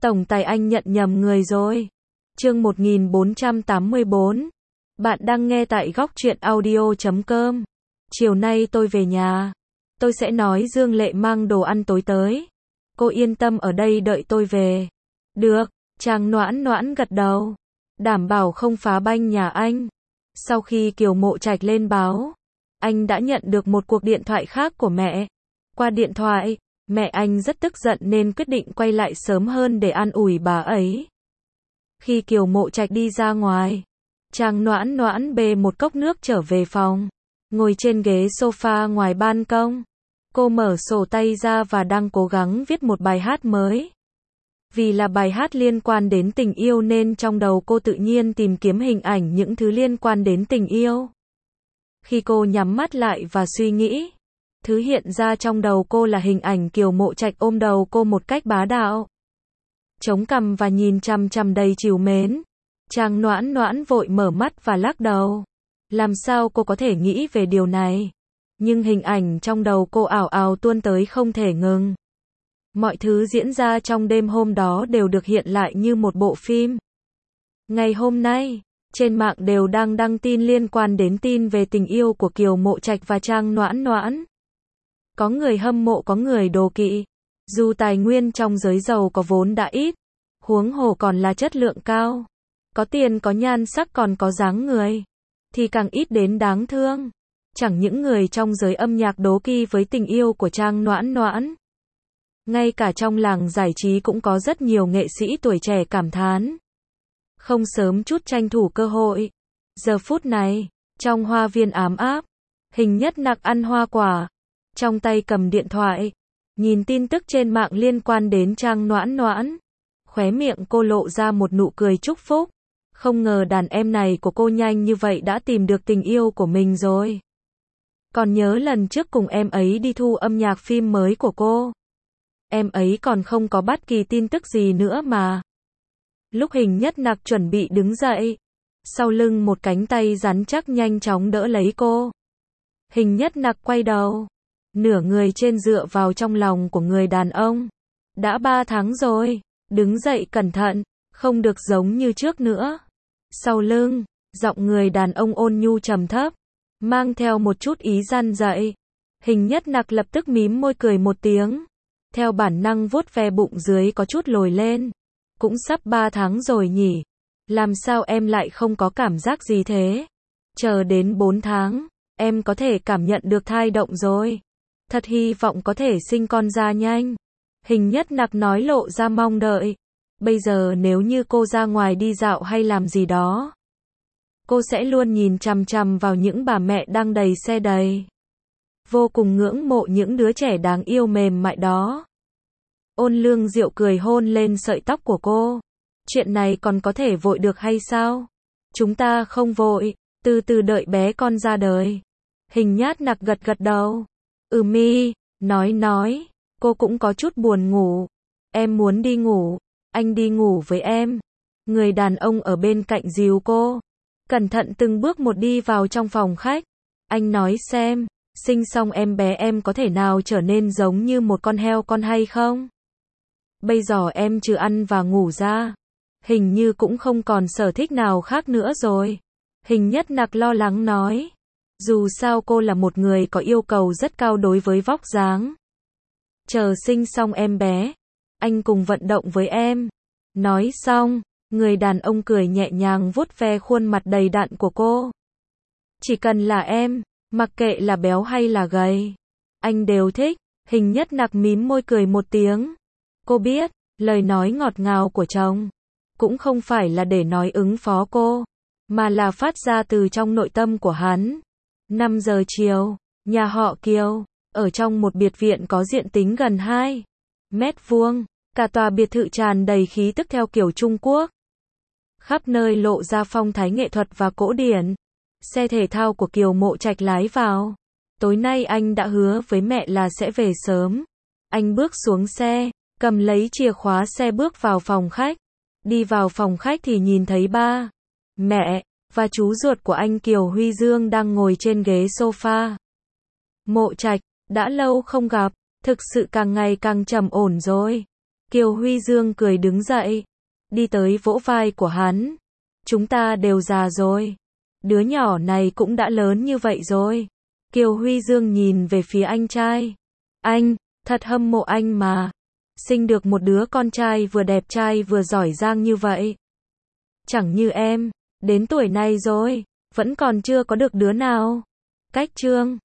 Tổng tài anh nhận nhầm người rồi. Chương 1484. Bạn đang nghe tại góc truyện audio.com. Chiều nay tôi về nhà. Tôi sẽ nói Dương Lệ mang đồ ăn tối tới. Cô yên tâm ở đây đợi tôi về. Được, Trang Noãn Noãn gật đầu. Đảm bảo không phá banh nhà anh. Sau khi Kiều Mộ Trạch lên báo, anh đã nhận được một cuộc điện thoại khác của mẹ. Qua điện thoại, mẹ anh rất tức giận nên quyết định quay lại sớm hơn để an ủi bà ấy. Khi Kiều Mộ Trạch đi ra ngoài, Trang Noãn Noãn bê một cốc nước trở về phòng, ngồi trên ghế sofa ngoài ban công. Cô mở sổ tay ra và đang cố gắng viết một bài hát mới. Vì là bài hát liên quan đến tình yêu nên trong đầu cô tự nhiên tìm kiếm hình ảnh những thứ liên quan đến tình yêu. Khi cô nhắm mắt lại và suy nghĩ, thứ hiện ra trong đầu cô là hình ảnh Kiều Mộ Trạch ôm đầu cô một cách bá đạo, chống cằm và nhìn chằm chằm đầy trìu mến. Trang Noãn Noãn vội mở mắt và lắc đầu. Làm sao cô có thể nghĩ về điều này? Nhưng hình ảnh trong đầu cô ảo ảo tuôn tới không thể ngừng. Mọi thứ diễn ra trong đêm hôm đó đều được hiện lại như một bộ phim. Ngày hôm nay, trên mạng đều đang đăng tin liên quan đến tin về tình yêu của Kiều Mộ Trạch và Trang Noãn Noãn. Có người hâm mộ, có người đố kỵ. Dù tài nguyên trong giới giàu có vốn đã ít, huống hồ còn là chất lượng cao. Có tiền, có nhan sắc, còn có dáng người, thì càng ít đến đáng thương. Chẳng những người trong giới âm nhạc đố kỵ với tình yêu của Trang Noãn Noãn, ngay cả trong làng giải trí cũng có rất nhiều nghệ sĩ tuổi trẻ cảm thán. Không sớm chút tranh thủ cơ hội. Giờ phút này, trong hoa viên ám áp, Hình Nhất Nặc ăn hoa quả, trong tay cầm điện thoại, nhìn tin tức trên mạng liên quan đến Trang Noãn Noãn. Khóe miệng cô lộ ra một nụ cười chúc phúc. Không ngờ đàn em này của cô nhanh như vậy đã tìm được tình yêu của mình rồi. Còn nhớ lần trước cùng em ấy đi thu âm nhạc phim mới của cô, em ấy còn không có bất kỳ tin tức gì nữa mà. Lúc Hình Nhất Nặc chuẩn bị đứng dậy, sau lưng một cánh tay rắn chắc nhanh chóng đỡ lấy cô. Hình Nhất Nặc quay đầu, nửa người trên dựa vào trong lòng của người đàn ông. Đã 3 tháng rồi, đứng dậy cẩn thận, không được giống như trước nữa. Sau lưng, giọng người đàn ông ôn nhu trầm thấp, mang theo một chút ý răn dạy. Hình Nhất Nặc lập tức mím môi cười một tiếng, theo bản năng vuốt ve bụng dưới có chút lồi lên. Cũng sắp 3 tháng rồi nhỉ? Làm sao em lại không có cảm giác gì thế? Chờ đến 4 tháng, em có thể cảm nhận được thai động rồi. Thật hy vọng có thể sinh con ra nhanh. Hình Nhất Nặc nói lộ ra mong đợi. Bây giờ nếu như cô ra ngoài đi dạo hay làm gì đó, cô sẽ luôn nhìn chằm chằm vào những bà mẹ đang đầy xe đầy. Vô cùng ngưỡng mộ những đứa trẻ đáng yêu mềm mại đó. Ôn Lương Diệu cười hôn lên sợi tóc của cô. Chuyện này còn có thể vội được hay sao? Chúng ta không vội, từ từ đợi bé con ra đời. Hình Nhất Nặc gật gật đầu. Mi, nói, cô cũng có chút buồn ngủ. Em muốn đi ngủ, anh đi ngủ với em. Người đàn ông ở bên cạnh dìu cô. Cẩn thận từng bước một đi vào trong phòng khách. Anh nói xem, sinh xong em bé em có thể nào trở nên giống như một con heo con hay không? Bây giờ em trừ ăn và ngủ ra, hình như cũng không còn sở thích nào khác nữa rồi. Hình Nhất Nặc lo lắng nói. Dù sao cô là một người có yêu cầu rất cao đối với vóc dáng. Chờ sinh xong em bé, anh cùng vận động với em. Nói xong, người đàn ông cười nhẹ nhàng vuốt ve khuôn mặt đầy đặn của cô. Chỉ cần là em, mặc kệ là béo hay là gầy, anh đều thích. Hình Nhất Nặc mím môi cười một tiếng. Cô biết, lời nói ngọt ngào của chồng cũng không phải là để nói ứng phó cô, mà là phát ra từ trong nội tâm của hắn. 5 giờ chiều, nhà họ Kiều, ở trong một biệt viện có diện tích gần 2 mét vuông, cả tòa biệt thự tràn đầy khí tức theo kiểu Trung Quốc. Khắp nơi lộ ra phong thái nghệ thuật và cổ điển. Xe thể thao của Kiều Mộ Trạch lái vào. Tối nay anh đã hứa với mẹ là sẽ về sớm. Anh bước xuống xe, cầm lấy chìa khóa xe bước vào phòng khách. Đi vào phòng khách thì nhìn thấy ba, mẹ và chú ruột của anh Kiều Huy Dương đang ngồi trên ghế sofa. Mộ Trạch, đã lâu không gặp, thực sự càng ngày càng trầm ổn rồi. Kiều Huy Dương cười đứng dậy, đi tới vỗ vai của hắn. Chúng ta đều già rồi. Đứa nhỏ này cũng đã lớn như vậy rồi. Kiều Huy Dương nhìn về phía anh trai. Anh, thật hâm mộ anh mà. Sinh được một đứa con trai vừa đẹp trai vừa giỏi giang như vậy. Chẳng như em, đến tuổi này rồi, vẫn còn chưa có được đứa nào. Cách Trương